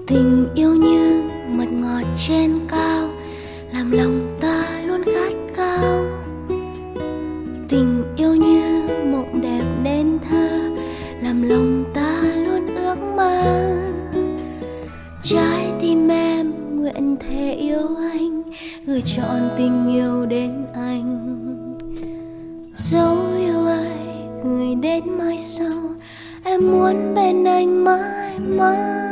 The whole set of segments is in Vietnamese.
Tình yêu như mật ngọt trên cao, làm lòng ta luôn khát khao. Tình yêu như mộng đẹp nên thơ, làm lòng ta luôn ước mơ. Trái tim em nguyện thề yêu anh, gửi trọn tình yêu đến anh. Dấu yêu ấy gửi đến mai sau, em muốn bên anh mãi mãi.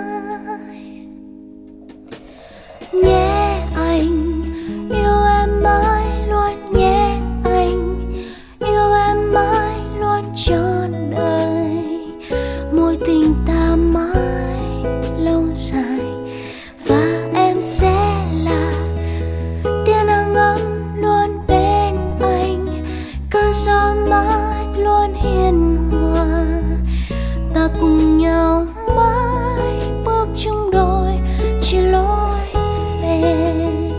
Nhé anh, yêu em mãi luôn nhé anh, yêu em mãi luôn trọn đời. Mối tình ta mãi lâu dài, và em sẽ là tia nắng ấm luôn bên anh, cơn gió mãi luôn hiền hòa. Ta cùng nhau mãi bước chung đôi trên lối về.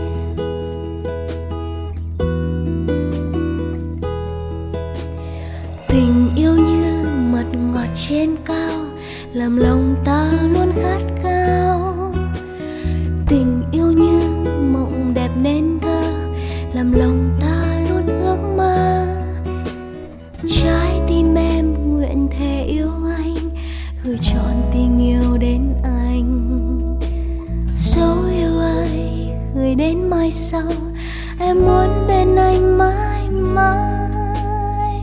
Tình yêu như mật ngọt trên cao, làm lòng ta luôn khát khao. Tình yêu như mộng đẹp nên thơ, làm lòng ta luôn ước mơ. Trái tim em nguyện thề yêu anh, gửi trọn tình yêu đến anh. Dấu yêu ấy gửi đến mai sau, em muốn bên anh mãi mãi.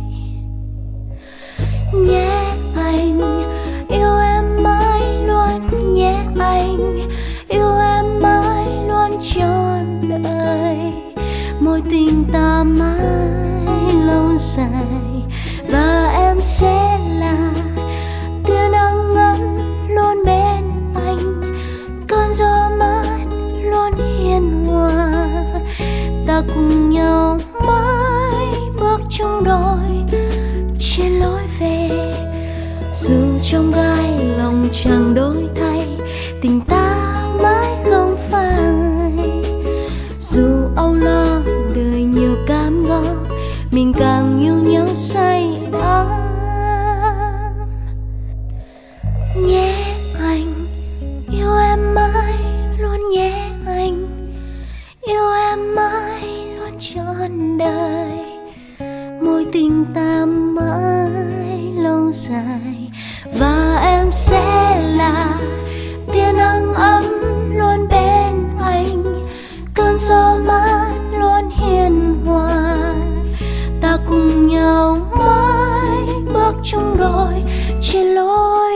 Nhé anh, yêu em mãi luôn nhé anh, yêu em mãi luôn trọn đời. Mối tình ta mãi lâu dài, và em sẽ là tia nắng ấm luôn bên anh, cơn gió mát luôn hiền hòa. Ta cùng nhau mãi bước chung đôi trên lối về. Dù trong gai lòng chẳng đổi thay, tình ta mãi không phai. Dù âu lo đời nhiều cam go, mình càng yêu nhau say đắm. Nhé anh, yêu em mãi luôn nhé anh, yêu em mãi luôn trọn đời. Mối tình ta mãi lâu dài, và em sẽ là tia nắng ấm luôn bên anh, cơn gió mát luôn hiền hòa. Ta cùng nhau mãi bước chung đôi trên lối